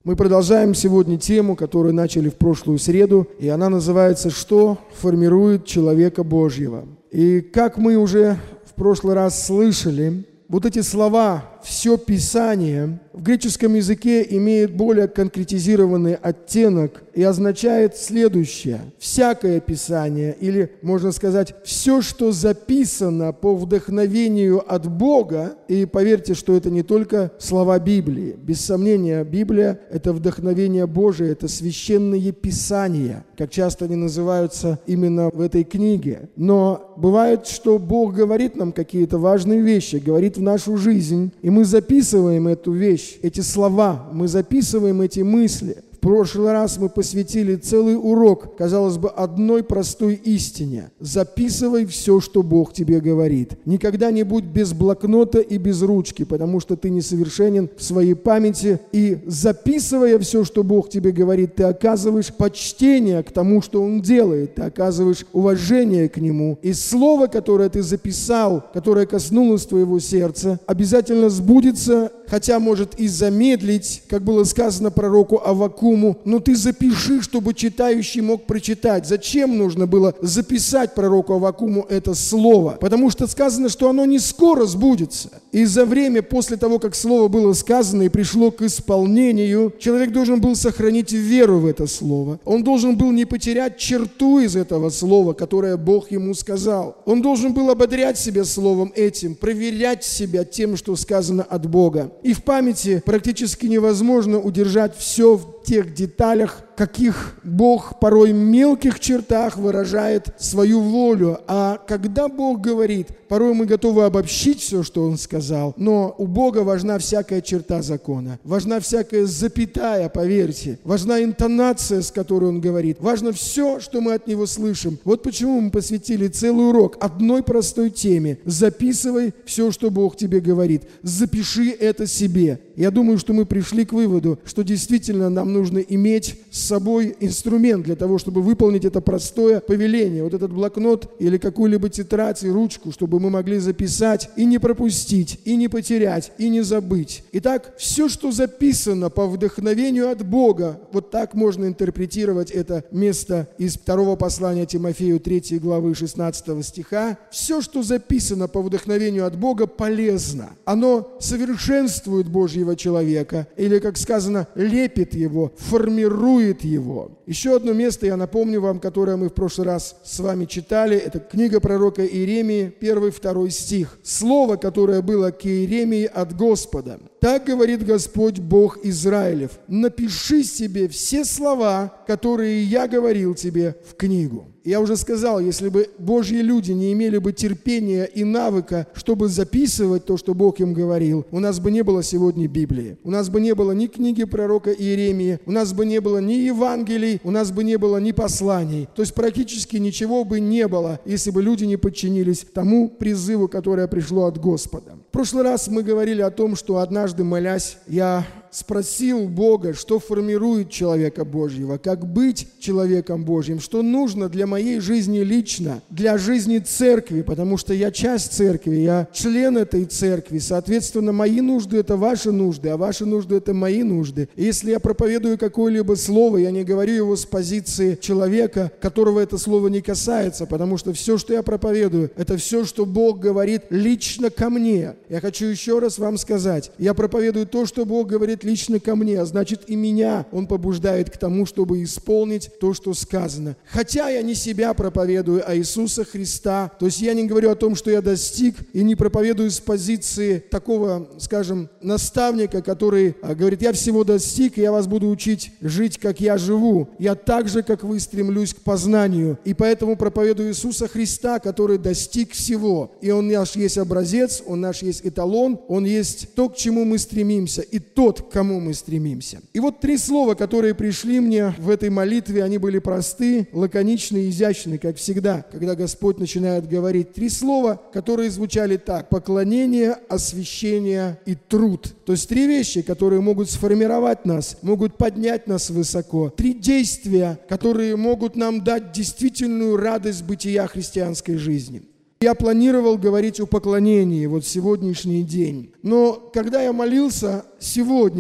Мы продолжаем сегодня тему, которую начали в прошлую среду, и она называется «Что формирует человека Божьего?». И как мы уже в прошлый раз слышали, вот эти слова «все Писание» в греческом языке имеет более конкретизированный оттенок и означает следующее. Всякое Писание, или, можно сказать, все, что записано по вдохновению от Бога, и поверьте, что это не только слова Библии. Без сомнения, Библия – это вдохновение Божие, это священные Писания, как часто они называются именно в этой книге. Но бывает, что Бог говорит нам какие-то важные вещи, говорит в нашу жизнь, и мы записываем эту вещь, эти слова, мы записываем эти мысли. В прошлый раз мы посвятили целый урок, казалось бы, одной простой истине. Записывай все, что Бог тебе говорит. Никогда не будь без блокнота и без ручки, потому что ты несовершенен в своей памяти. И записывая все, что Бог тебе говорит, ты оказываешь почтение к тому, что Он делает. Ты оказываешь уважение к Нему. И слово, которое ты записал, которое коснулось твоего сердца, обязательно сбудется, хотя может и замедлить, как было сказано пророку Аввакуму, но ты запиши, чтобы читающий мог прочитать. Зачем нужно было записать пророку Аввакуму это слово? Потому что сказано, что оно не скоро сбудется. И за время после того, как слово было сказано и пришло к исполнению, человек должен был сохранить веру в это слово. Он должен был не потерять черту из этого слова, которое Бог ему сказал. Он должен был ободрять себя словом этим, проверять себя тем, что сказано от Бога. И в памяти практически невозможно удержать все в тех деталях, каких Бог порой в мелких чертах выражает свою волю. А когда Бог говорит, порой мы готовы обобщить все, что Он сказал, но у Бога важна всякая черта закона, важна всякая запятая, поверьте, важна интонация, с которой Он говорит, важно все, что мы от Него слышим. Вот почему мы посвятили целый урок одной простой теме. Записывай все, что Бог тебе говорит. Запиши это себе. Я думаю, что мы пришли к выводу, что действительно нам нужно иметь с собой инструмент для того, чтобы выполнить это простое повеление. Вот этот блокнот или какую-либо тетрадь и ручку, чтобы мы могли записать и не пропустить, и не потерять, и не забыть. Итак, все, что записано по вдохновению от Бога, вот так можно интерпретировать это место из 2 послания Тимофею 3 главы 16 стиха. Все, что записано по вдохновению от Бога, полезно. Оно совершенствует Божьего человека, или, как сказано, лепит его, формирует его. Еще одно место я напомню вам, которое мы в прошлый раз с вами читали, это книга пророка Иеремии, 1-2 стих. Слово, которое было к Иеремии от Господа. Так говорит Господь Бог Израилев: напиши себе все слова, которые я говорил тебе, в книгу. Я уже сказал, если бы Божьи люди не имели бы терпения и навыка, чтобы записывать то, что Бог им говорил, у нас бы не было сегодня Библии. У нас бы не было ни книги пророка Иеремии, у нас бы не было ни Евангелий, у нас бы не было ни посланий. То есть практически ничего бы не было, если бы люди не подчинились тому призыву, которое пришло от Господа. В прошлый раз мы говорили о том, что однажды, молясь, я спросил Бога, что формирует человека Божьего, как быть человеком Божьим, что нужно для моей жизни лично, для жизни церкви, потому что я часть церкви, я член этой церкви, соответственно, мои нужды – это ваши нужды, а ваши нужды – это мои нужды. И если я проповедую какое-либо слово, я не говорю его с позиции человека, которого это слово не касается, потому что все, что я проповедую, это все, что Бог говорит лично ко мне. Я хочу еще раз вам сказать, я проповедую то, что Бог говорит лично ко мне, а значит и меня Он побуждает к тому, чтобы исполнить то, что сказано. Хотя я не себя проповедую, а Иисуса Христа, то есть я не говорю о том, что я достиг, и не проповедую с позиции такого, скажем, наставника, который говорит: я всего достиг, и я вас буду учить жить, как я живу. Я так же, как вы, стремлюсь к познанию, и поэтому проповедую Иисуса Христа, который достиг всего. И Он наш есть образец, Он наш есть эталон, Он есть то, к чему мы стремимся, и тот, к кому мы стремимся. И вот 3 слова, которые пришли мне в этой молитве, они были просты, лаконичны, изящны, как всегда, когда Господь начинает говорить. 3 слова, которые звучали так: поклонение, освящение и труд. То есть 3 вещи, которые могут сформировать нас, могут поднять нас высоко. 3 действия, которые могут нам дать действительную радость бытия христианской жизни. Я планировал говорить о поклонении вот в сегодняшний день. Но когда я молился сегодня,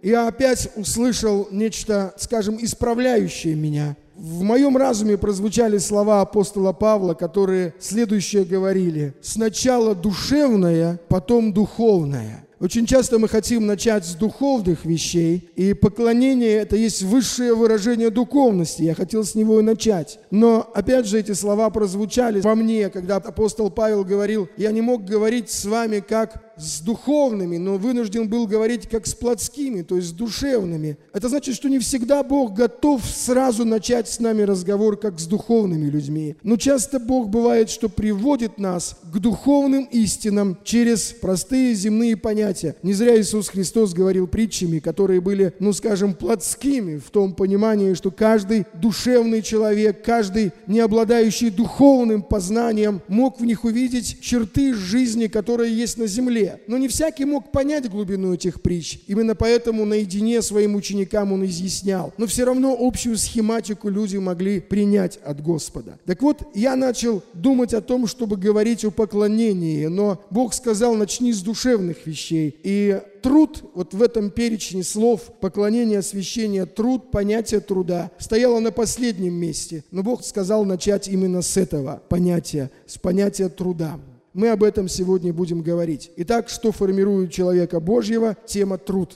я опять услышал нечто, скажем, исправляющее меня. В моем разуме прозвучали слова апостола Павла, которые следующее говорили: «Сначала душевное, потом духовное». Очень часто мы хотим начать с духовных вещей, и поклонение – это есть высшее выражение духовности. Я хотел с него и начать. Но, опять же, эти слова прозвучали во мне, когда апостол Павел говорил: «Я не мог говорить с вами как с духовными, но вынужден был говорить как с плотскими, то есть с душевными». Это значит, что не всегда Бог готов сразу начать с нами разговор как с духовными людьми. Но часто Бог бывает, что приводит нас к духовным истинам через простые земные понятия. Не зря Иисус Христос говорил притчами, которые были, скажем, плотскими, в том понимании, что каждый душевный человек, каждый, не обладающий духовным познанием, мог в них увидеть черты жизни, которые есть на земле. Но не всякий мог понять глубину этих притч. Именно поэтому наедине своим ученикам он изъяснял. Но все равно общую схематику люди могли принять от Господа. Так вот, я начал думать о том, чтобы говорить о поклонении, но Бог сказал: начни с душевных вещей. И труд, вот в этом перечне слов, поклонение, освящение, труд, понятие труда, стояло на последнем месте. Но Бог сказал начать именно с этого понятия, с понятия труда. Мы об этом сегодня будем говорить. Итак, что формирует человека Божьего? Тема труд.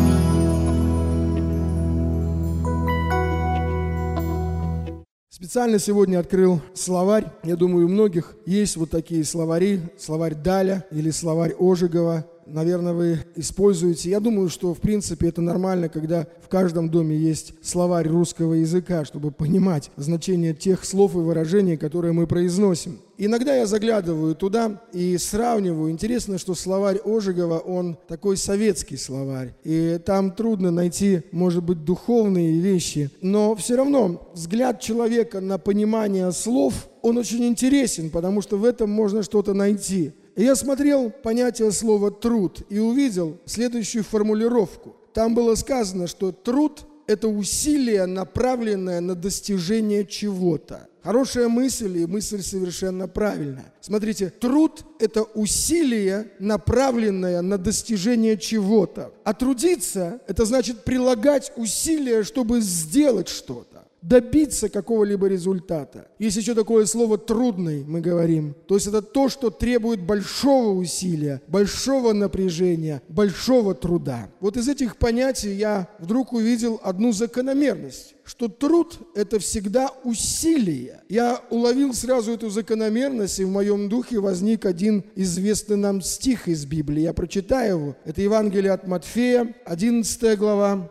Специально сегодня открыл словарь. Я думаю, у многих есть вот такие словари. Словарь Даля или словарь Ожегова. Наверное, вы используете. Я думаю, что в принципе это нормально, когда в каждом доме есть словарь русского языка, чтобы понимать значение тех слов и выражений, которые мы произносим. Иногда я заглядываю туда и сравниваю. Интересно, что словарь Ожегова, он такой советский словарь. И там трудно найти, может быть, духовные вещи. Но все равно взгляд человека на понимание слов, он очень интересен, потому что в этом можно что-то найти. И я смотрел понятие слова «труд» и увидел следующую формулировку. Там было сказано, что труд – это усилие, направленное на достижение чего-то. Хорошая мысль, и мысль совершенно правильная. Смотрите, труд – это усилие, направленное на достижение чего-то. А трудиться – это значит прилагать усилия, чтобы сделать что-то, добиться какого-либо результата. Есть еще такое слово «трудный», мы говорим. То есть это то, что требует большого усилия, большого напряжения, большого труда. Вот из этих понятий я вдруг увидел одну закономерность, что труд – это всегда усилие. Я уловил сразу эту закономерность, и в моем духе возник один известный нам стих из Библии. Я прочитаю его. Это Евангелие от Матфея, 11 глава,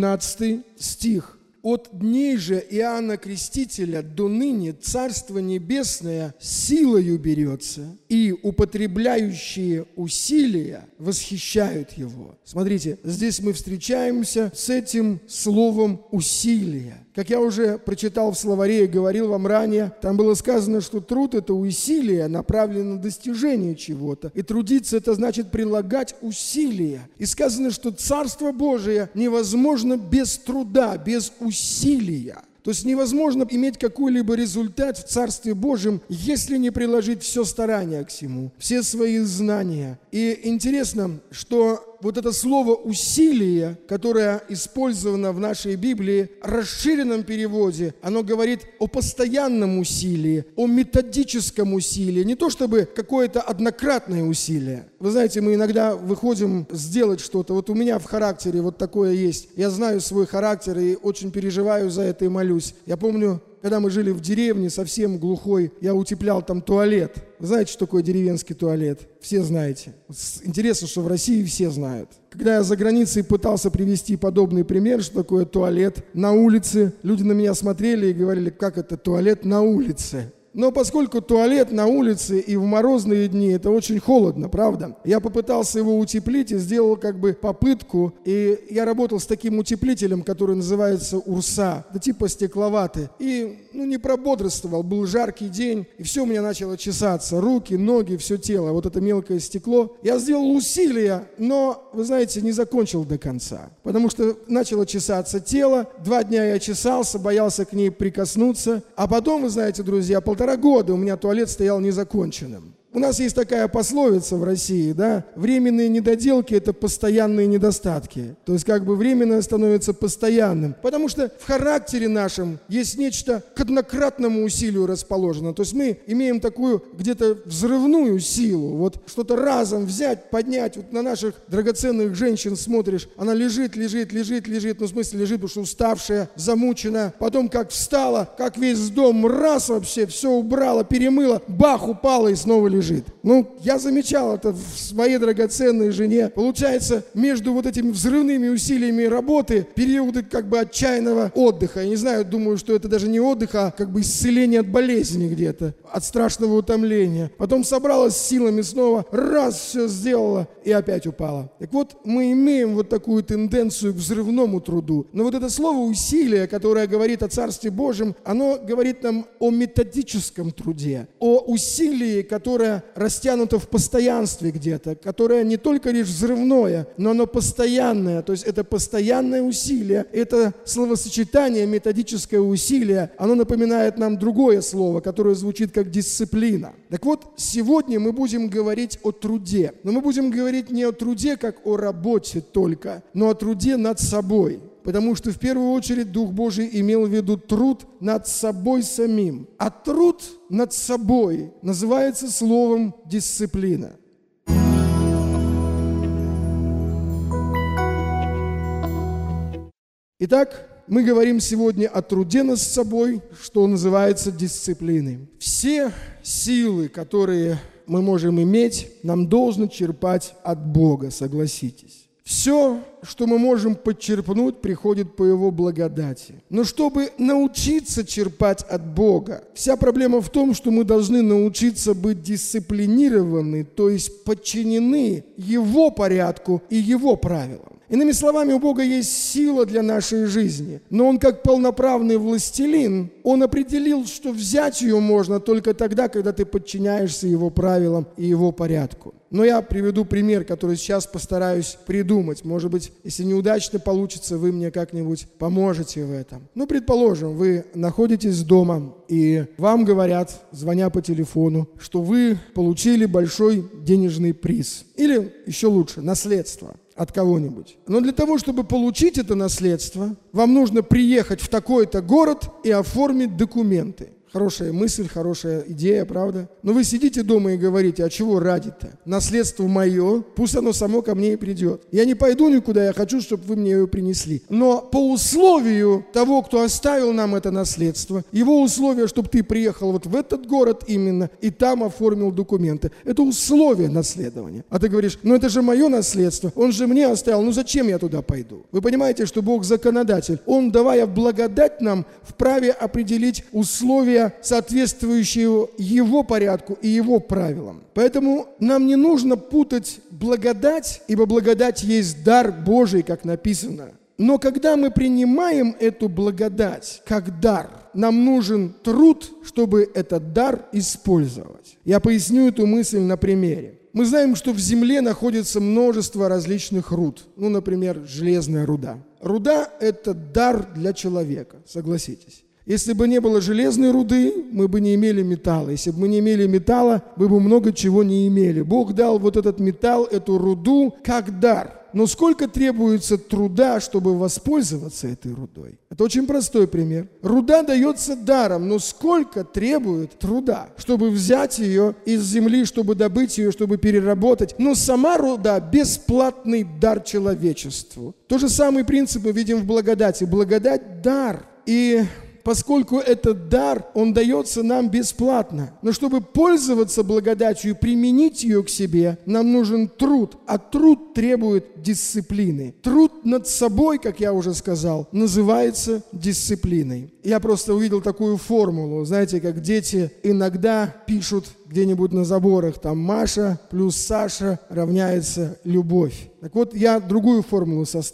12 стих. «От дней же Иоанна Крестителя до ныне Царство Небесное силою берется, и употребляющие усилия восхищают его». Смотрите, здесь мы встречаемся с этим словом «усилие». Как я уже прочитал в словаре и говорил вам ранее, там было сказано, что труд – это усилие, направленное на достижение чего-то. И трудиться – это значит прилагать усилия. И сказано, что Царство Божие невозможно без труда, без усилия. То есть невозможно иметь какой-либо результат в Царстве Божьем, если не приложить все старания к всему, все свои знания. И интересно, что вот это слово «усилие», которое использовано в нашей Библии, в расширенном переводе, оно говорит о постоянном усилии, о методическом усилии, не то чтобы какое-то однократное усилие. Вы знаете, мы иногда выходим сделать что-то. Вот у меня в характере вот такое есть. Я знаю свой характер и очень переживаю за это и молюсь. Я помню, когда мы жили в деревне, совсем глухой, я утеплял там туалет. Вы знаете, что такое деревенский туалет? Все знаете. Интересно, что в России все знают. Когда я за границей пытался привести подобный пример, что такое туалет на улице, люди на меня смотрели и говорили: как это туалет на улице? Но поскольку туалет на улице и в морозные дни, это очень холодно, правда? Я попытался его утеплить и сделал как бы попытку. И я работал с таким утеплителем, который называется Урса. Это типа стекловатый. И не прободрствовал, был жаркий день. И все у меня начало чесаться. Руки, ноги, все тело. Вот это мелкое стекло. Я сделал усилия, но, вы знаете, не закончил до конца. Потому что начало чесаться тело. 2 дня я чесался, боялся к ней прикоснуться. А потом, вы знаете, друзья, 1,5 года у меня туалет стоял незаконченным. У нас есть такая пословица в России, да, временные недоделки – это постоянные недостатки. То есть как бы временное становится постоянным. Потому что в характере нашем есть нечто к однократному усилию расположено. То есть мы имеем такую где-то взрывную силу. Вот что-то разом взять, поднять. Вот на наших драгоценных женщин смотришь, она лежит, ну в смысле лежит, потому что уставшая, замучена. Потом как встала, как весь дом раз вообще все убрала, перемыла, бах, упала и снова лежит. Ну, я замечал это в своей драгоценной жене. Получается, между вот этими взрывными усилиями работы периоды как бы отчаянного отдыха. Я не знаю, думаю, что это даже не отдых, а как бы исцеление от болезни где-то, от страшного утомления. Потом собралась с силами снова, раз, все сделала и опять упала. Так вот, мы имеем вот такую тенденцию к взрывному труду. Но вот это слово «усилие», которое говорит о Царстве Божьем, оно говорит нам о методическом труде, о усилии, которое растянуто в постоянстве где-то, которое не только лишь взрывное, но оно постоянное. То есть это постоянное усилие, это словосочетание методическое усилие, оно напоминает нам другое слово, которое звучит как дисциплина. Так вот, сегодня мы будем говорить о труде. Но мы будем говорить не о труде, как о работе только, но о труде над собой. Потому что в первую очередь Дух Божий имел в виду труд над собой самим. А труд над собой называется словом дисциплина. Итак, мы говорим сегодня о труде над собой, что называется дисциплиной. Все силы, которые мы можем иметь, нам должно черпать от Бога, согласитесь. Все, что мы можем подчерпнуть, приходит по Его благодати. Но чтобы научиться черпать от Бога, вся проблема в том, что мы должны научиться быть дисциплинированы, то есть подчинены Его порядку и Его правилам. Иными словами, у Бога есть сила для нашей жизни, но Он как полноправный властелин, Он определил, что взять ее можно только тогда, когда ты подчиняешься Его правилам и Его порядку. Но я приведу пример, который сейчас постараюсь придумать. Может быть, если неудачно получится, вы мне как-нибудь поможете в этом. Ну, предположим, вы находитесь дома, и вам говорят, звоня по телефону, что вы получили большой денежный приз. Или, еще лучше, наследство от кого-нибудь. Но для того, чтобы получить это наследство, вам нужно приехать в такой-то город и оформить документы. Хорошая мысль, хорошая идея, правда? Но вы сидите дома и говорите, а чего ради-то? Наследство мое, пусть оно само ко мне и придет. Я не пойду никуда, я хочу, чтобы вы мне ее принесли. Но по условию того, кто оставил нам это наследство, его условие, чтобы ты приехал вот в этот город именно и там оформил документы. Это условие наследования. А ты говоришь, ну это же мое наследство, он же мне оставил, ну зачем я туда пойду? Вы понимаете, что Бог законодатель. Он, давая благодать нам, вправе определить условия, соответствующие Его порядку и Его правилам. Поэтому нам не нужно путать благодать, ибо благодать есть дар Божий, как написано. Но когда мы принимаем эту благодать как дар, нам нужен труд, чтобы этот дар использовать. Я поясню эту мысль на примере. Мы знаем, что в земле находится множество различных руд. Ну, например, железная руда. Руда – это дар для человека, согласитесь. Если бы не было железной руды, мы бы не имели металла. Если бы мы не имели металла, мы бы много чего не имели. Бог дал вот этот металл, эту руду, как дар. Но сколько требуется труда, чтобы воспользоваться этой рудой? Это очень простой пример. Руда дается даром, но сколько требует труда, чтобы взять ее из земли, чтобы добыть ее, чтобы переработать? Но сама руда – бесплатный дар человечеству. Тот же самый принцип мы видим в благодати. Благодать – дар. И поскольку этот дар, он дается нам бесплатно. Но чтобы пользоваться благодатью и применить ее к себе, нам нужен труд. А труд требует дисциплины. Труд над собой, как я уже сказал, называется дисциплиной. Я просто увидел такую формулу. Знаете, как дети иногда пишут где-нибудь на заборах, там Маша плюс Саша равняется любовь. Так вот, я другую формулу составил.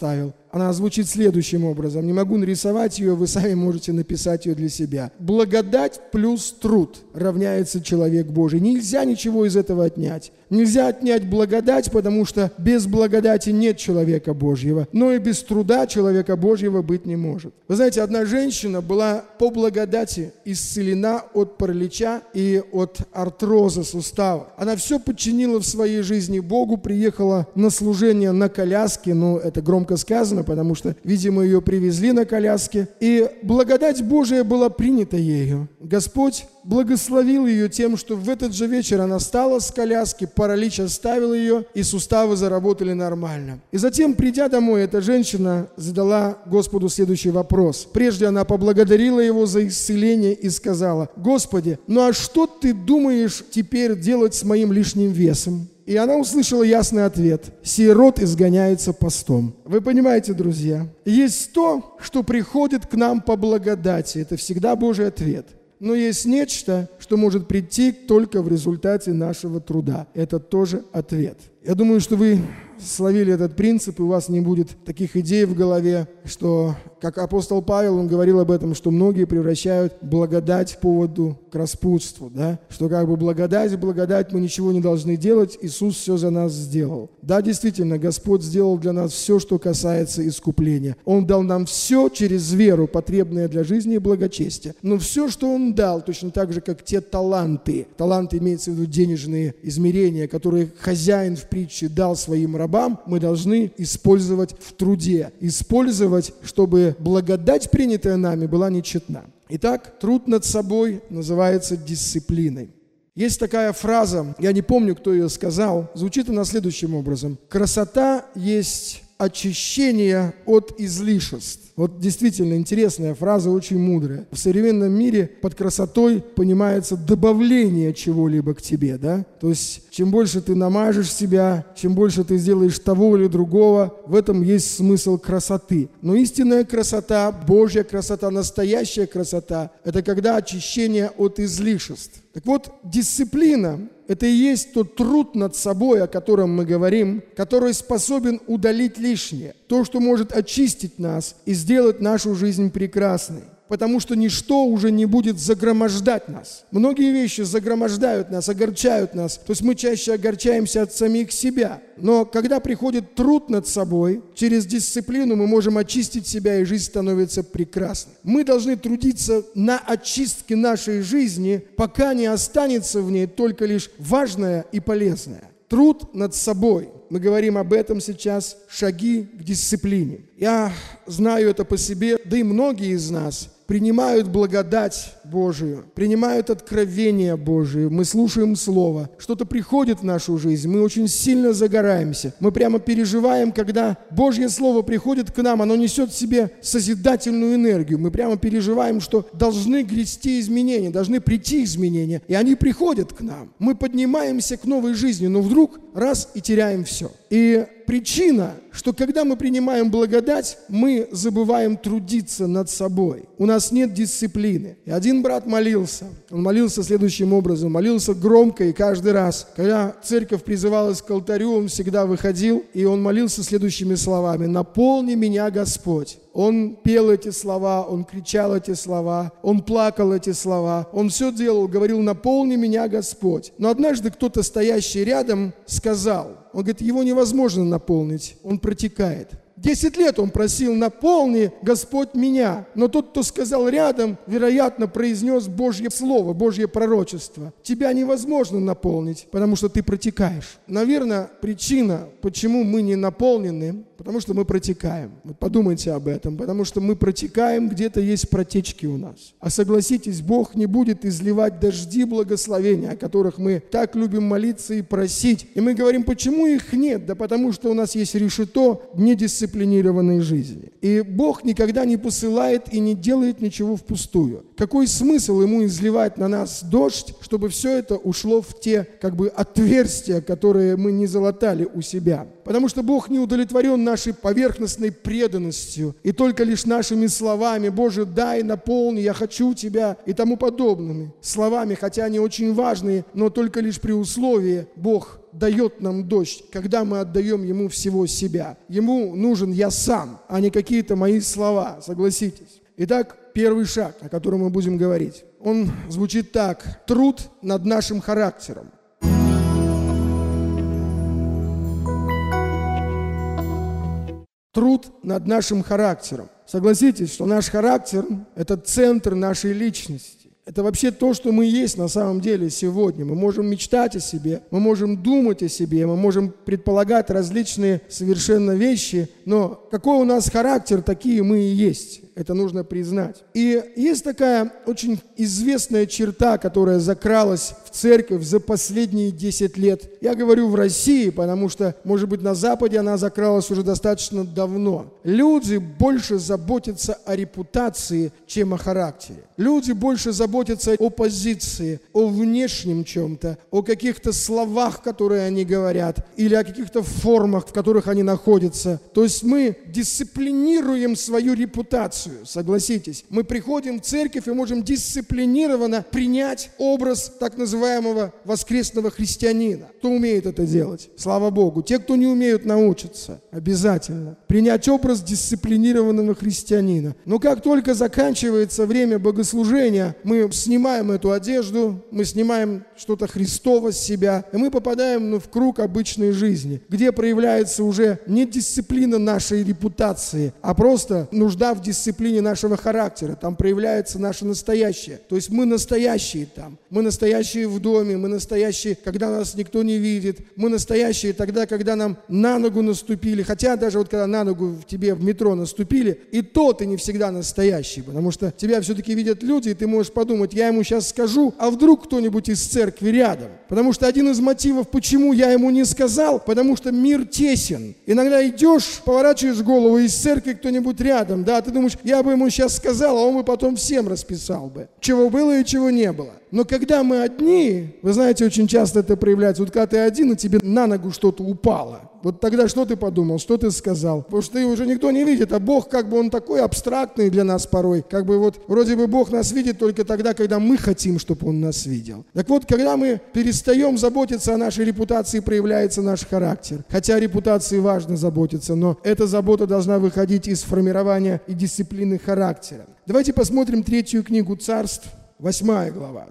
Она звучит следующим образом. Не могу нарисовать ее, вы сами можете написать ее для себя. Благодать плюс труд равняется человек Божий. Нельзя ничего из этого отнять. Нельзя отнять благодать, потому что без благодати нет человека Божьего. Но и без труда человека Божьего быть не может. Вы знаете, одна женщина была по благодати исцелена от паралича и от артроза сустава. Она все подчинила в своей жизни Богу, приехала на служение на коляске, но это громко сказано, потому что, видимо, ее привезли на коляске. И благодать Божия была принята ею. Господь благословил ее тем, что в этот же вечер она встала с коляски, паралич оставил ее, и суставы заработали нормально. И затем, придя домой, эта женщина задала Господу следующий вопрос. Прежде она поблагодарила Его за исцеление и сказала: «Господи, ну а что Ты думаешь теперь делать с моим лишним весом?» И она услышала ясный ответ: «Сей род изгоняется постом». Вы понимаете, друзья, есть то, что приходит к нам по благодати. Это всегда Божий ответ. Но есть нечто, что может прийти только в результате нашего труда. Это тоже ответ. Я думаю, что вы словили этот принцип, и у вас не будет таких идей в голове, что, как апостол Павел, он говорил об этом, что многие превращают благодать в поводу к распутству, да? Что как бы благодать, мы ничего не должны делать, Иисус все за нас сделал. Да, действительно, Господь сделал для нас все, что касается искупления. Он дал нам все через веру, потребное для жизни и благочестия. Но все, что Он дал, точно так же, как те таланты имеется в виду денежные измерения, которые хозяин в притче дал своим рабам, мы должны использовать в труде. Использовать, чтобы благодать, принятая нами, была нечетна. Итак, труд над собой называется дисциплиной. Есть такая фраза, я не помню, кто ее сказал, звучит она следующим образом. Красота есть очищение от излишеств. Вот действительно интересная фраза, очень мудрая. В современном мире под красотой понимается добавление чего-либо к тебе, да? То есть, чем больше ты намажешь себя, чем больше ты сделаешь того или другого, в этом есть смысл красоты. Но истинная красота, Божья красота, настоящая красота – это когда очищение от излишеств. Так вот, дисциплина – это и есть тот труд над собой, о котором мы говорим, который способен удалить лишнее, то, что может очистить нас и сделать нашу жизнь прекрасной. Потому что ничто уже не будет загромождать нас. Многие вещи загромождают нас, огорчают нас. То есть мы чаще огорчаемся от самих себя. Но когда приходит труд над собой, через дисциплину мы можем очистить себя, и жизнь становится прекрасной. Мы должны трудиться на очистке нашей жизни, пока не останется в ней только лишь важное и полезное. Труд над собой. Мы говорим об этом сейчас, шаги к дисциплине. Я знаю это по себе, да и многие из нас принимают благодать Божию, принимают откровение Божие, мы слушаем Слово, что-то приходит в нашу жизнь, мы очень сильно загораемся, мы прямо переживаем, когда Божье Слово приходит к нам, оно несет в себе созидательную энергию, мы прямо переживаем, что должны грести изменения, должны прийти изменения, и они приходят к нам. Мы поднимаемся к новой жизни, но вдруг раз и теряем все. И причина, что когда мы принимаем благодать, мы забываем трудиться над собой. У нас нет дисциплины. И один брат молился. Он молился следующим образом. Молился громко, и каждый раз, когда церковь призывалась к алтарю, он всегда выходил, и он молился следующими словами: «Наполни меня, Господь». Он пел эти слова, он кричал эти слова, он плакал эти слова, он все делал, говорил: «Наполни меня, Господь». Но однажды кто-то, стоящий рядом, сказал, он говорит, его невозможно наполнить, он протекает. 10 лет он просил: «Наполни, Господь, меня». Но тот, кто сказал рядом, вероятно, произнес Божье слово, Божье пророчество. Тебя невозможно наполнить, потому что ты протекаешь. Наверное, причина, почему мы не наполнены, потому что мы протекаем. Вот подумайте об этом, потому что мы протекаем, где-то есть протечки у нас. А согласитесь, Бог не будет изливать дожди благословения, о которых мы так любим молиться и просить. И мы говорим, почему их нет? Да потому что у нас есть решето недисциплинированной жизни. И Бог никогда не посылает и не делает ничего впустую. Какой смысл Ему изливать на нас дождь, чтобы все это ушло в те отверстия, которые мы не залатали у себя? Потому что Бог не удовлетворен нашей поверхностной преданностью и только лишь нашими словами: «Боже, дай, наполни, я хочу Тебя» и тому подобными словами, хотя они очень важные, но только лишь при условии Бог дает нам дождь, когда мы отдаем Ему всего себя. Ему нужен я сам, а не какие-то мои слова, согласитесь. Итак, первый шаг, о котором мы будем говорить, он звучит так: труд над нашим характером. Труд над нашим характером. Согласитесь, что наш характер – это центр нашей личности. Это вообще то, что мы есть на самом деле сегодня. Мы можем мечтать о себе, мы можем думать о себе, мы можем предполагать различные совершенно вещи, но какой у нас характер, такие мы и есть. Это нужно признать. И есть такая очень известная черта, которая закралась в церковь за последние 10 лет. Я говорю в России, потому что, может быть, на Западе она закралась уже достаточно давно. Люди больше заботятся о репутации, чем о характере. Люди больше заботятся о позиции, о внешнем чем-то, о каких-то словах, которые они говорят, или о каких-то формах, в которых они находятся. То есть мы дисциплинируем свою репутацию. Согласитесь, мы приходим в церковь и можем дисциплинированно принять образ так называемого воскресного христианина. Кто умеет это делать? Слава Богу. Те, кто не умеют, научатся. Обязательно. Принять образ дисциплинированного христианина. Но как только заканчивается время богослужения, мы снимаем эту одежду, мы снимаем что-то Христово с себя, и мы попадаем в круг обычной жизни, где проявляется уже не дисциплина нашей репутации, а просто нужда в дисциплине нашего характера. Там проявляется наше настоящее. То есть мы настоящие там. Мы настоящие в доме, мы настоящие, когда нас никто не видит. Мы настоящие тогда, когда нам на ногу наступили. Хотя даже вот когда на ногу тебе в метро наступили, и то ты не всегда настоящий, потому что тебя все-таки видят люди, и ты можешь подумать, я ему сейчас скажу, а вдруг кто-нибудь из церкви рядом. Потому что один из мотивов, почему я ему не сказал, потому что мир тесен. Иногда идешь, поворачиваешь голову, из церкви кто-нибудь рядом, да, ты думаешь, я бы ему сейчас сказал, а он бы потом всем расписал бы, чего было и чего не было. Но когда мы одни, вы знаете, очень часто это проявляется, вот когда ты один, и тебе на ногу что-то упало, вот тогда что ты подумал, что ты сказал? Потому что уже никто не видит, а Бог как бы он такой абстрактный для нас порой, как бы вот вроде бы Бог нас видит только тогда, когда мы хотим, чтобы Он нас видел. Так вот, когда мы перестаем заботиться о нашей репутации, проявляется наш характер. Хотя о репутации важно заботиться, но эта забота должна выходить из формирования и дисциплины характера. Давайте посмотрим 3 книгу Царств, 8 глава,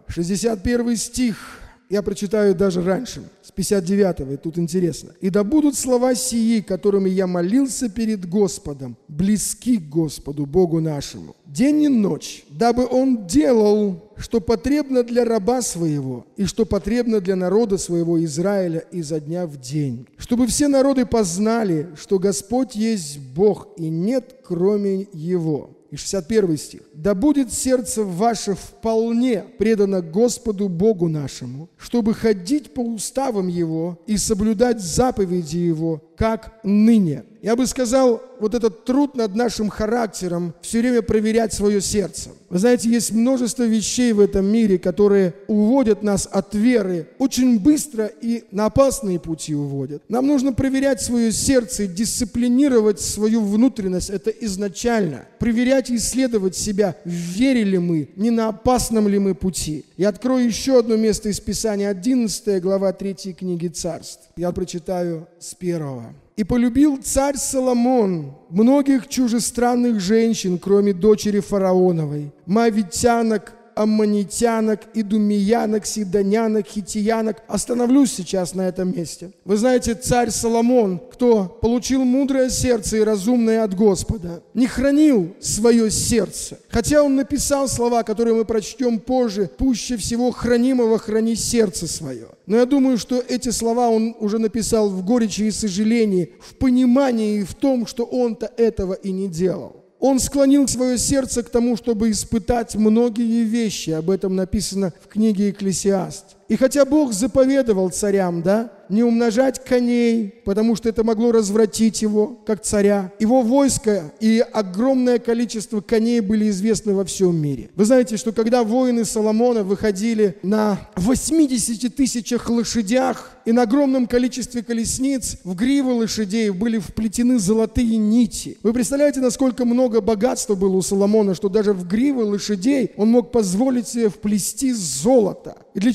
61 стих. Я прочитаю даже раньше, с 59-го, тут интересно. «И да будут слова сии, которыми я молился перед Господом, близки к Господу, Богу нашему, день и ночь, дабы Он делал, что потребно для раба своего, и что потребно для народа своего Израиля изо дня в день, чтобы все народы познали, что Господь есть Бог, и нет кроме Его». И 61 стих. «Да будет сердце ваше вполне предано Господу Богу нашему, чтобы ходить по уставам Его и соблюдать заповеди Его, как ныне». Я бы сказал, вот этот труд над нашим характером, все время проверять свое сердце. Вы знаете, есть множество вещей в этом мире, которые уводят нас от веры, очень быстро и на опасные пути уводят. Нам нужно проверять свое сердце, дисциплинировать свою внутренность, это изначально. Проверять и исследовать себя, верили мы, не на опасном ли мы пути. Я открою еще одно место из Писания, 11 глава 3 книги Царств. Я прочитаю с 1. «И полюбил царь Соломон многих чужестранных женщин, кроме дочери фараоновой, моавитянок, аммонитянок, идумеянок, сидонянок, хиттиянок». Остановлюсь сейчас на этом месте. Вы знаете, царь Соломон, кто получил мудрое сердце и разумное от Господа, не хранил свое сердце. Хотя он написал слова, которые мы прочтем позже: «Пуще всего хранимого храни сердце свое». Но я думаю, что эти слова он уже написал в горечи и сожалении, в понимании и в том, что он-то этого и не делал. Он склонил свое сердце к тому, чтобы испытать многие вещи. Об этом написано в книге Экклесиаст. И хотя Бог заповедовал царям, не умножать коней, потому что это могло развратить его, как царя. Его войско и огромное количество коней были известны во всем мире. Вы знаете, что когда воины Соломона выходили на 80 тысячах лошадях и на огромном количестве колесниц, в гривы лошадей были вплетены золотые нити. Вы представляете, насколько много богатства было у Соломона, что даже в гривы лошадей он мог позволить себе вплести золото. И для чего это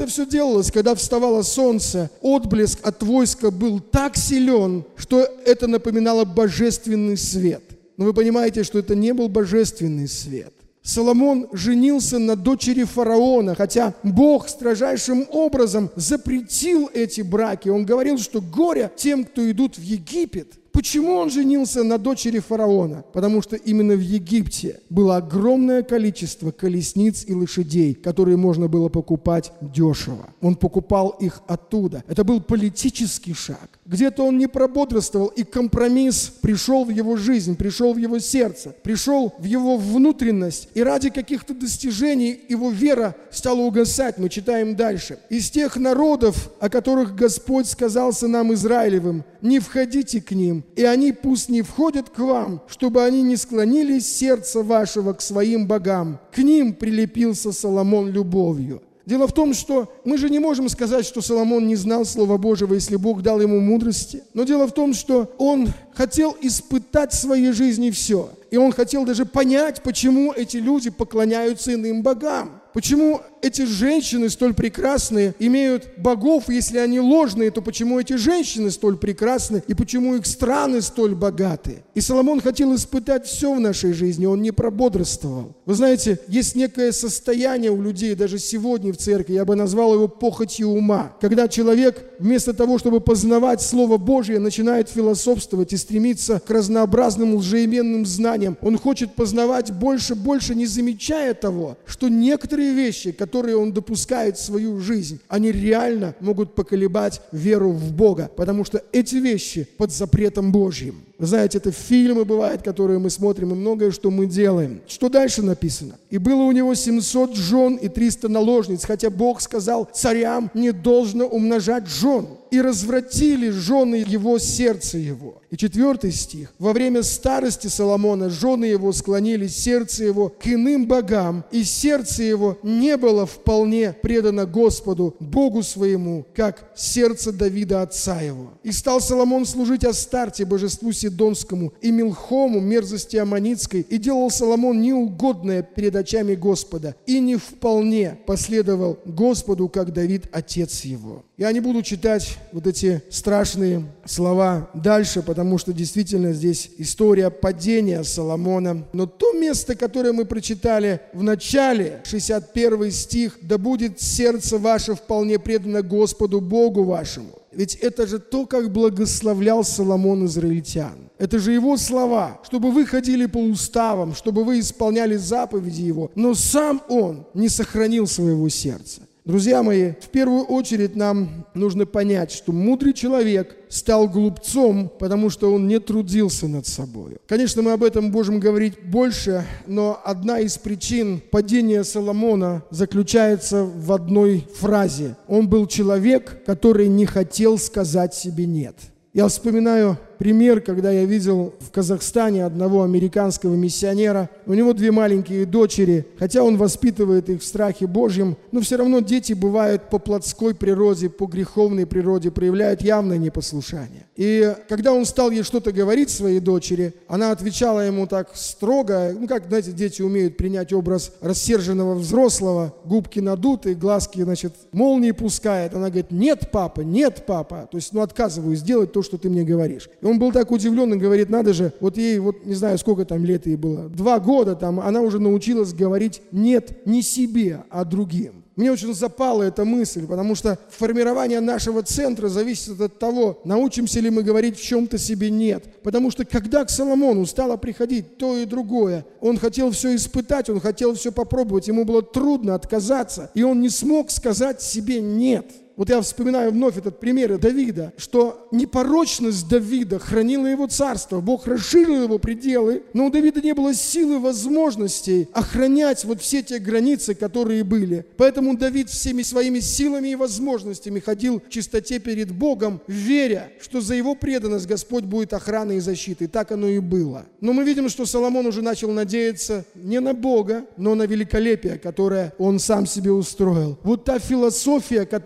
все делалось, когда вставало солнце, отблеск от войска был так силен, что это напоминало божественный свет. Но вы понимаете, что это не был божественный свет. Соломон женился на дочери фараона, хотя Бог строжайшим образом запретил эти браки. Он говорил, что горе тем, кто идут в Египет. Почему он женился на дочери фараона? Потому что именно в Египте было огромное количество колесниц и лошадей, которые можно было покупать дешево. Он покупал их оттуда. Это был политический шаг. Где-то он не прободрствовал, и компромисс пришел в его жизнь, пришел в его сердце, пришел в его внутренность. И ради каких-то достижений его вера стала угасать. Мы читаем дальше. «Из тех народов, о которых Господь сказал сынам Израилевым, не входите к ним, и они пусть не входят к вам, чтобы они не склонили сердце вашего к своим богам. К ним прилепился Соломон любовью». Дело в том, что мы же не можем сказать, что Соломон не знал Слова Божьего, если Бог дал ему мудрости. Но дело в том, что он хотел испытать в своей жизни все. И он хотел даже понять, почему эти люди поклоняются иным богам. Почему эти женщины столь прекрасные имеют богов, если они ложные, то почему эти женщины столь прекрасны и почему их страны столь богаты? И Соломон хотел испытать все в нашей жизни, он не прободрствовал. Вы знаете, есть некое состояние у людей, даже сегодня в церкви, я бы назвал его похотью ума, когда человек вместо того, чтобы познавать Слово Божье, начинает философствовать и стремиться к разнообразным лжеименным знаниям. Он хочет познавать больше, не замечая того, что некоторые вещи, которые он допускает в свою жизнь, они реально могут поколебать веру в Бога, потому что эти вещи под запретом Божьим. Вы знаете, это фильмы бывают, которые мы смотрим, и многое, что мы делаем. Что дальше написано? «И было у него 700 жен и 300 наложниц, хотя Бог сказал, царям не должно умножать жен. И развратили жены его сердце его». И 4 стих. «Во время старости Соломона жены его склонили сердце его к иным богам, и сердце его не было вполне предано Господу, Богу своему, как сердце Давида отца его. И стал Соломон служить Астарте, божеству Сидонскому, и Милхому, мерзости Аммонитской, и делал Соломон неугодное перед очами Господа, и не вполне последовал Господу, как Давид, отец его». Я не буду читать вот эти страшные слова дальше, потому что действительно здесь история падения Соломона. Но то место, которое мы прочитали в начале, 61 стих, «Да будет сердце ваше вполне предано Господу Богу вашему». Ведь это же то, как благословлял Соломон израильтян. Это же его слова, чтобы вы ходили по уставам, чтобы вы исполняли заповеди его. Но сам он не сохранил своего сердца. Друзья мои, в первую очередь нам нужно понять, что мудрый человек стал глупцом, потому что он не трудился над собой. Конечно, мы об этом можем говорить больше, но одна из причин падения Соломона заключается в одной фразе. Он был человек, который не хотел сказать себе «нет». Я вспоминаю пример, когда я видел в Казахстане одного американского миссионера. У него 2 маленькие дочери, хотя он воспитывает их в страхе Божьем, но все равно дети бывают по плотской природе, по греховной природе, проявляют явное непослушание. И когда он стал ей что-то говорить своей дочери, она отвечала ему так строго, как, знаете, дети умеют принять образ рассерженного взрослого, губки надуты, глазки, молнии пускает. Она говорит: нет, папа, то есть, отказываюсь сделать то, что ты мне говоришь. И он был так удивлен и говорит: надо же, вот ей, не знаю, сколько там лет ей было, 2 года там, она уже научилась говорить «нет» не себе, а другим. Мне очень запала эта мысль, потому что формирование нашего центра зависит от того, научимся ли мы говорить в чем-то себе «нет». Потому что когда к Соломону стало приходить то и другое, он хотел все испытать, он хотел все попробовать, ему было трудно отказаться, и он не смог сказать себе «нет». Вот я вспоминаю вновь этот пример Давида, что непорочность Давида хранила его царство. Бог расширил его пределы, но у Давида не было силы, возможностей охранять вот все те границы, которые были. Поэтому Давид всеми своими силами и возможностями ходил в чистоте перед Богом, веря, что за его преданность Господь будет охраной и защитой. Так оно и было. Но мы видим, что Соломон уже начал надеяться не на Бога, но на великолепие, которое он сам себе устроил. Вот та философия, которая пришла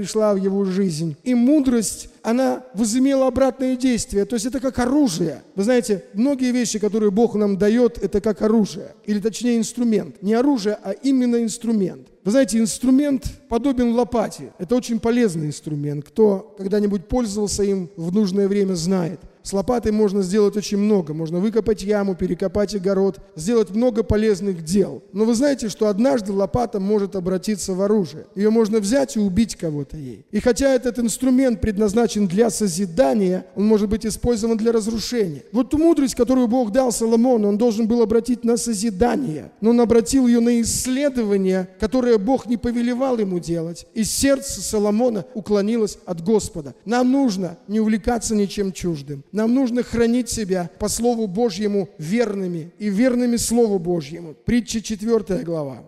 пришла в его жизнь. И мудрость, она возымела обратное действие. То есть это как оружие. Вы знаете, многие вещи, которые Бог нам дает, это как оружие. Или точнее инструмент. Не оружие, а именно инструмент. Вы знаете, инструмент подобен лопате. Это очень полезный инструмент. Кто когда-нибудь пользовался им в нужное время, знает. С лопатой можно сделать очень много. Можно выкопать яму, перекопать огород, сделать много полезных дел. Но вы знаете, что однажды лопата может обратиться в оружие. Ее можно взять и убить кого-то ей. И хотя этот инструмент предназначен для созидания, он может быть использован для разрушения. Вот ту мудрость, которую Бог дал Соломону, он должен был обратить на созидание. Но он обратил ее на исследование, которое Бог не повелевал ему делать. И сердце Соломона уклонилось от Господа. Нам нужно не увлекаться ничем чуждым. Нам нужно хранить себя по Слову Божьему верными и верными Слову Божьему. Притча 4 глава,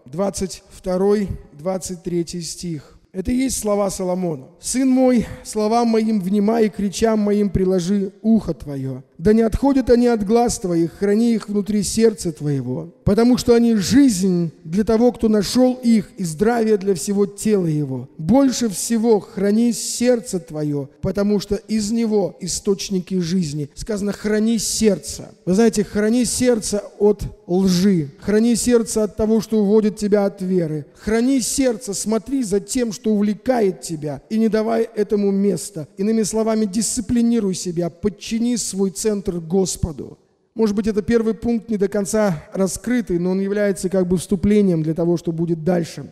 22-23 стих. Это и есть слова Соломона. «Сын мой, словам моим внимай и кричам моим приложи ухо твое. Да не отходят они от глаз твоих, храни их внутри сердца твоего, потому что они жизнь для того, кто нашел их, и здравие для всего тела его. Больше всего храни сердце твое, потому что из него источники жизни». Сказано «храни сердце». Вы знаете, храни сердце от лжи, храни сердце от того, что уводит тебя от веры. Храни сердце, смотри за тем, что увлекает тебя, и не давай этому места. Иными словами, дисциплинируй себя, подчини свой центр Господу. Может быть, это первый пункт не до конца раскрытый, но он является как бы вступлением для того, что будет дальше.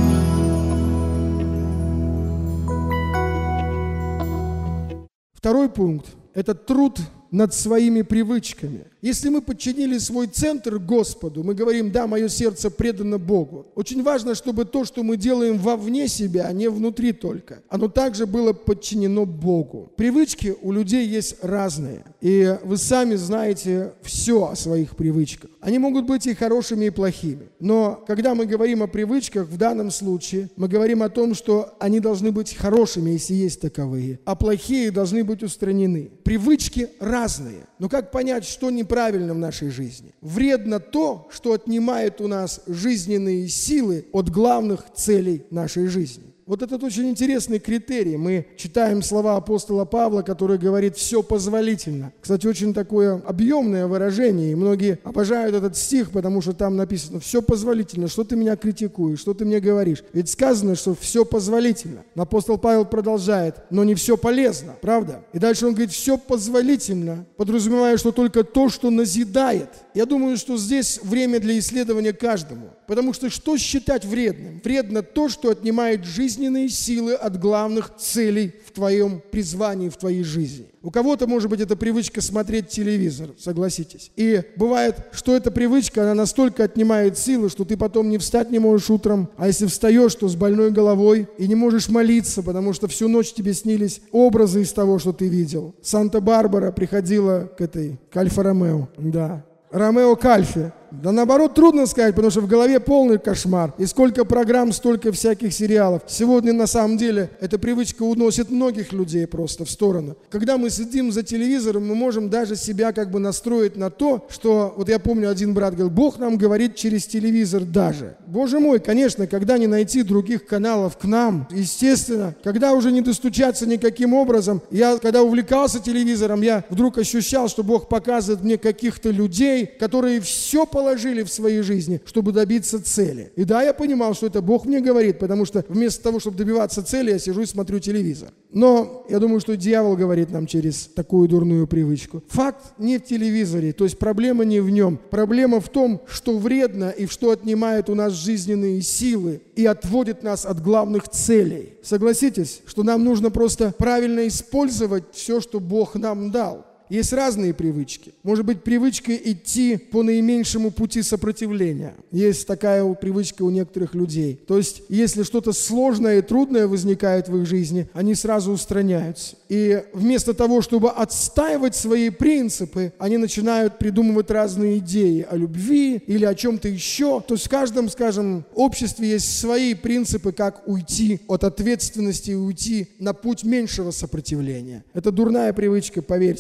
Второй пункт – это труд над своими привычками. Если мы подчинили свой центр Господу, мы говорим, да, мое сердце предано Богу. Очень важно, чтобы то, что мы делаем вовне себя, а не внутри только, оно также было подчинено Богу. Привычки у людей есть разные. И вы сами знаете все о своих привычках. Они могут быть и хорошими, и плохими. Но когда мы говорим о привычках, в данном случае мы говорим о том, что они должны быть хорошими, если есть таковые, а плохие должны быть устранены. Привычки разные. Но как понять, что неправильно в нашей жизни? Вредно то, что отнимает у нас жизненные силы от главных целей нашей жизни. Вот этот очень интересный критерий. Мы читаем слова апостола Павла, который говорит «все позволительно». Кстати, очень такое объемное выражение, и многие обожают этот стих, потому что там написано «все позволительно». Что ты меня критикуешь, что ты мне говоришь? Ведь сказано, что все позволительно. Но апостол Павел продолжает «но не все полезно», правда? И дальше он говорит «все позволительно», подразумевая, что только то, что назидает. Я думаю, что здесь время для исследования каждому. Потому что считать вредным? Вредно то, что отнимает жизненные силы от главных целей в твоем призвании, в твоей жизни. У кого-то, может быть, это привычка смотреть телевизор, согласитесь. И бывает, что эта привычка, она настолько отнимает силы, что ты потом не встать не можешь утром, а если встаешь, то с больной головой и не можешь молиться, потому что всю ночь тебе снились образы из того, что ты видел. Санта-Барбара приходила к Альфа-Ромео, да. Ромео к Альфе. Да наоборот, трудно сказать, потому что в голове полный кошмар. И сколько программ, столько всяких сериалов. Сегодня, на самом деле, эта привычка уносит многих людей просто в сторону. Когда мы сидим за телевизором, мы можем даже себя как бы настроить на то, что, вот я помню, один брат говорил, Бог нам говорит через телевизор даже. Боже мой, конечно, когда не найти других каналов к нам, естественно, когда уже не достучаться никаким образом. Я, когда увлекался телевизором, я вдруг ощущал, что Бог показывает мне каких-то людей, которые все положили в своей жизни, чтобы добиться цели. И да, я понимал, что это Бог мне говорит, потому что вместо того, чтобы добиваться цели, я сижу и смотрю телевизор. Но я думаю, что дьявол говорит нам через такую дурную привычку. Факт не в телевизоре, то есть проблема не в нем. Проблема в том, что вредно и что отнимает у нас жизненные силы и отводит нас от главных целей. Согласитесь, что нам нужно просто правильно использовать все, что Бог нам дал. Есть разные привычки. Может быть, привычка идти по наименьшему пути сопротивления. Есть такая привычка у некоторых людей. То есть, если что-то сложное и трудное возникает в их жизни, они сразу устраняются. И вместо того, чтобы отстаивать свои принципы, они начинают придумывать разные идеи о любви или о чем-то еще. То есть в каждом, скажем, обществе есть свои принципы, как уйти от ответственности и уйти на путь меньшего сопротивления. Это дурная привычка, поверьте мне.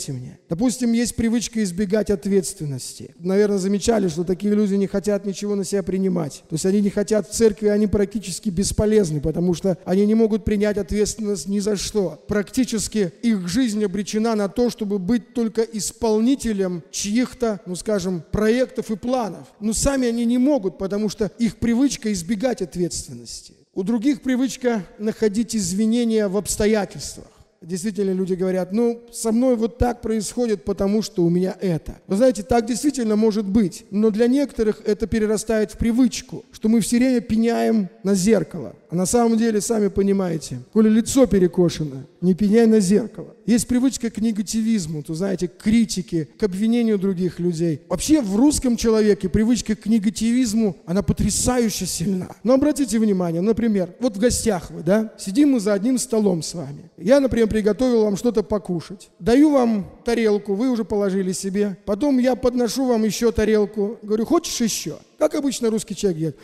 Допустим, есть привычка избегать ответственности. Наверное, замечали, что такие люди не хотят ничего на себя принимать. То есть они не хотят в церкви, они практически бесполезны, потому что они не могут принять ответственность ни за что. Практически их жизнь обречена на то, чтобы быть только исполнителем чьих-то, проектов и планов. Но сами они не могут, потому что их привычка избегать ответственности. У других привычка находить извинения в обстоятельствах. Действительно, люди говорят, со мной вот так происходит, потому что у меня это. Вы знаете, так действительно может быть, но для некоторых это перерастает в привычку, что мы все время пеняем на зеркало. А на самом деле, сами понимаете, коли лицо перекошено, не пеняй на зеркало. Есть привычка к негативизму, к критике, к обвинению других людей. Вообще в русском человеке привычка к негативизму, она потрясающе сильна. Но обратите внимание, например, вот в гостях вы, сидим мы за одним столом с вами. Я, например, приготовил вам что-то покушать. Даю вам тарелку, вы уже положили себе. Потом я подношу вам еще тарелку. Говорю, хочешь еще? Как обычно русский человек делает.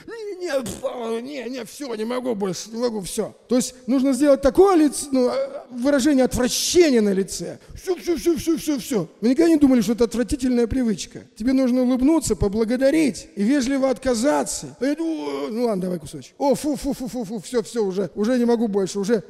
Нет, все, не могу больше, не могу, все. То есть нужно сделать такое выражение отвращения на лице. Все. Вы никогда не думали, что это отвратительная привычка. Тебе нужно улыбнуться, поблагодарить и вежливо отказаться. Ладно, давай кусочек. Все, уже не могу больше, уже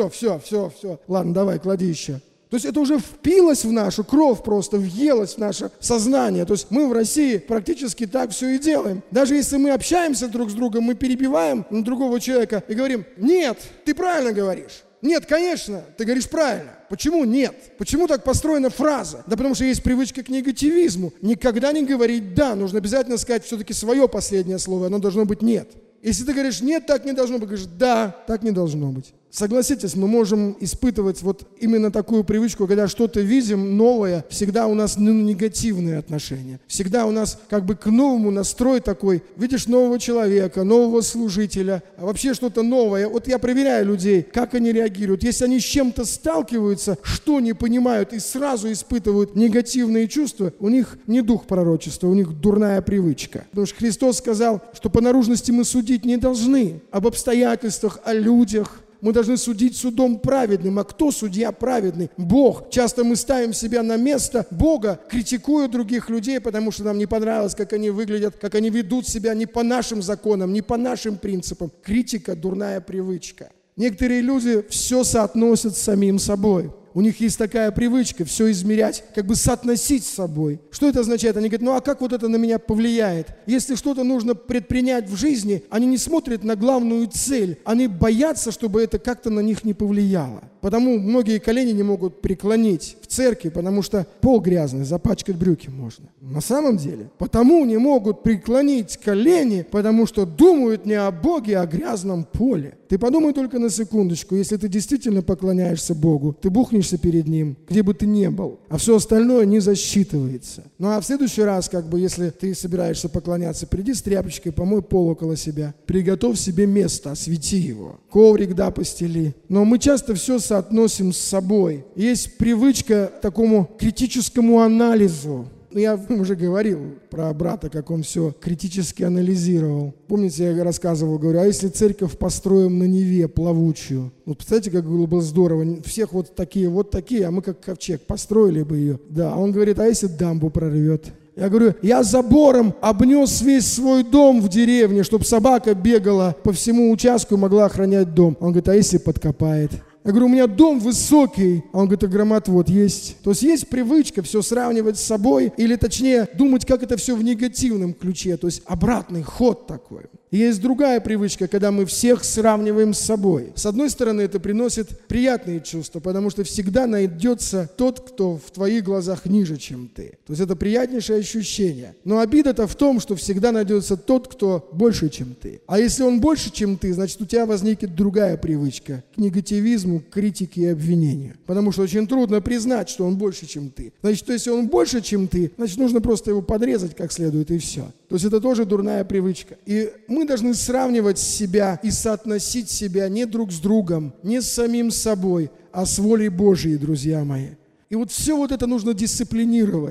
все. Ладно, давай, клади еще. То есть это уже впилось в нашу кровь, просто въелось в наше сознание. То есть мы в России практически так все и делаем. Даже если мы общаемся друг с другом, мы перебиваем на другого человека и говорим, нет, ты правильно говоришь. Нет, конечно, ты говоришь правильно. Почему нет? Почему так построена фраза? Да потому что есть привычка к негативизму. Никогда не говорить «да», нужно обязательно сказать все-таки свое последнее слово, оно должно быть «нет». Если ты говоришь «нет, так не должно быть», говоришь «да, так не должно быть». Согласитесь, мы можем испытывать вот именно такую привычку, когда что-то видим новое, всегда у нас негативные отношения. Всегда у нас к новому настрой такой. Видишь нового человека, нового служителя, а вообще что-то новое. Вот я проверяю людей, как они реагируют. Если они с чем-то сталкиваются, что не понимают и сразу испытывают негативные чувства, у них не дух пророчества, у них дурная привычка. Потому что Христос сказал, что по наружности мы судить не должны. Об обстоятельствах, о людях. Мы должны судить судом праведным. А кто судья праведный? Бог. Часто мы ставим себя на место Бога, критикуя других людей, потому что нам не понравилось, как они выглядят, как они ведут себя не по нашим законам, не по нашим принципам. Критика – дурная привычка. Некоторые люди все соотносят с самим собой. У них есть такая привычка все измерять, соотносить с собой. Что это означает? Они говорят, а как вот это на меня повлияет? Если что-то нужно предпринять в жизни, они не смотрят на главную цель. Они боятся, чтобы это как-то на них не повлияло. Потому многие колени не могут преклонить в церкви, потому что пол грязный, запачкать брюки можно. На самом деле, потому не могут преклонить колени, потому что думают не о Боге, а о грязном поле. Ты подумай только на секундочку, если ты действительно поклоняешься Богу, ты бухнешься перед Ним, где бы ты ни был, а все остальное не засчитывается. А в следующий раз, если ты собираешься поклоняться, приди с тряпочкой, помой пол около себя, приготовь себе место, освети его, коврик, постели. Но мы часто все соотносим с собой. Есть привычка к такому критическому анализу. Я уже говорил про брата, как он все критически анализировал. Помните, я рассказывал, говорю, а если церковь построим на Неве плавучую? Представляете, как было бы здорово. Всех вот такие, а мы как ковчег построили бы ее. Да, а он говорит, а если дамбу прорвет? Я говорю, я забором обнес весь свой дом в деревне, чтобы собака бегала по всему участку и могла охранять дом. Он говорит, а если подкопает? Я говорю, у меня дом высокий, а он говорит, а громотвод есть. То есть есть привычка все сравнивать с собой, или точнее думать, как это все в негативном ключе, то есть обратный ход такой. И есть другая привычка, когда мы всех сравниваем с собой. С одной стороны, это приносит приятные чувства, потому что всегда найдется тот, кто в твоих глазах ниже, чем ты. То есть это приятнейшее ощущение. Но обида-то в том, что всегда найдется тот, кто больше, чем ты. А если он больше, чем ты, значит, у тебя возникнет другая привычка к негативизму, к критике и обвинению. Потому что очень трудно признать, что он больше, чем ты. Значит, если он больше, чем ты, значит, нужно просто его подрезать как следует, и все. То есть это тоже дурная привычка. И мы должны сравнивать себя и соотносить себя не друг с другом, не с самим собой, а с волей Божией, друзья мои. И вот все вот это нужно дисциплинировать.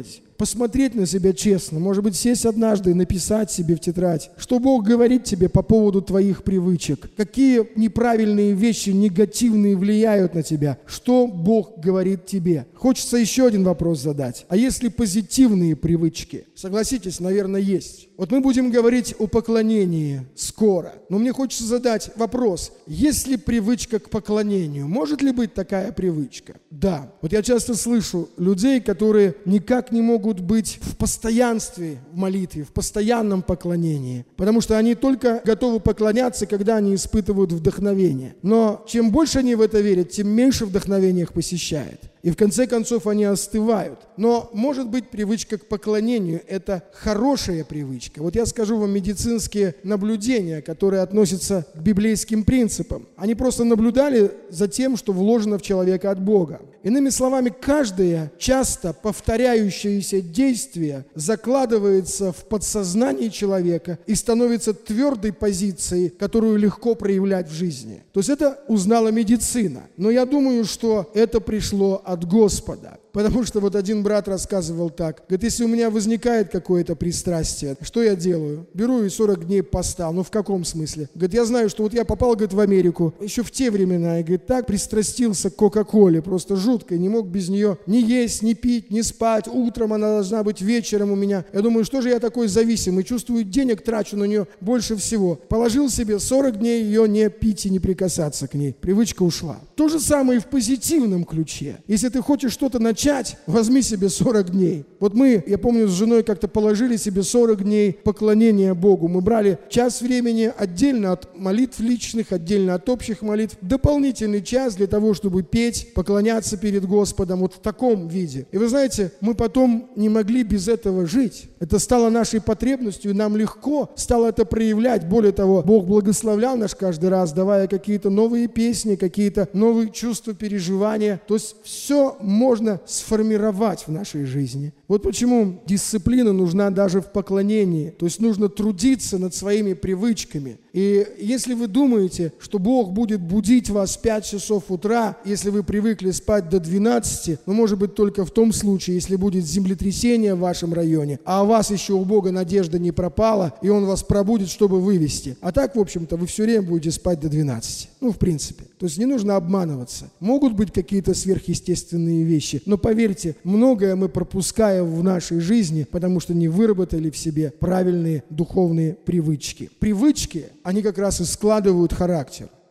посмотреть на себя честно, может быть, сесть однажды и написать себе в тетрадь, что Бог говорит тебе по поводу твоих привычек, какие неправильные вещи, негативные влияют на тебя, что Бог говорит тебе. Хочется еще один вопрос задать. А если позитивные привычки? Согласитесь, наверное, есть. Вот мы будем говорить о поклонении скоро, но мне хочется задать вопрос, есть ли привычка к поклонению? Может ли быть такая привычка? Да. Вот я часто слышу людей, которые никак не могут быть в постоянстве в молитве, в постоянном поклонении, потому что они только готовы поклоняться, когда они испытывают вдохновение. Но чем больше они в это верят, тем меньше вдохновения их посещает. И в конце концов они остывают. Но может быть привычка к поклонению – это хорошая привычка. Вот я скажу вам медицинские наблюдения, которые относятся к библейским принципам. Они просто наблюдали за тем, что вложено в человека от Бога. Иными словами, каждое часто повторяющееся действие закладывается в подсознание человека и становится твердой позицией, которую легко проявлять в жизни. То есть это узнала медицина. Но я думаю, что это пришло от Господа. Потому что вот один брат рассказывал так. Говорит, если у меня возникает какое-то пристрастие, что я делаю? Беру и 40 дней поста. Ну в каком смысле? Говорит, я знаю, что вот я попал, говорит, в Америку. Еще в те времена. И говорит, так пристрастился к Кока-Коле. Просто жутко. И не мог без нее ни есть, ни пить, ни спать. Утром она должна быть, вечером у меня. Я думаю, что же я такой зависимый? Чувствую, денег трачу на нее больше всего. Положил себе 40 дней ее не пить и не прикасаться к ней. Привычка ушла. То же самое и в позитивном ключе. Если ты хочешь что-то начать, возьми себе 40 дней. Вот мы, я помню, с женой как-то положили себе 40 дней поклонения Богу. Мы брали час времени отдельно от молитв личных, отдельно от общих молитв, дополнительный час для того, чтобы петь, поклоняться перед Господом вот в таком виде. И вы знаете, мы потом не могли без этого жить. Это стало нашей потребностью, и нам легко стало это проявлять. Более того, Бог благословлял нас каждый раз, давая какие-то новые песни, какие-то новые чувства, переживания. То есть все можно сформировать в нашей жизни. Вот почему дисциплина нужна даже в поклонении. То есть нужно трудиться над своими привычками. И если вы думаете, что Бог будет будить вас в 5 часов утра, если вы привыкли спать до 12, ну, может быть, только в том случае, если будет землетрясение в вашем районе, а у вас еще у Бога надежда не пропала, и Он вас пробудит, чтобы вывести. А так, в общем-то, вы все время будете спать до 12. Ну, в принципе. То есть не нужно обманываться. Могут быть какие-то сверхъестественные вещи, но поверьте, многое мы пропускаем в нашей жизни, потому что не выработали в себе правильные духовные привычки. Привычки, они как раз и складывают характер.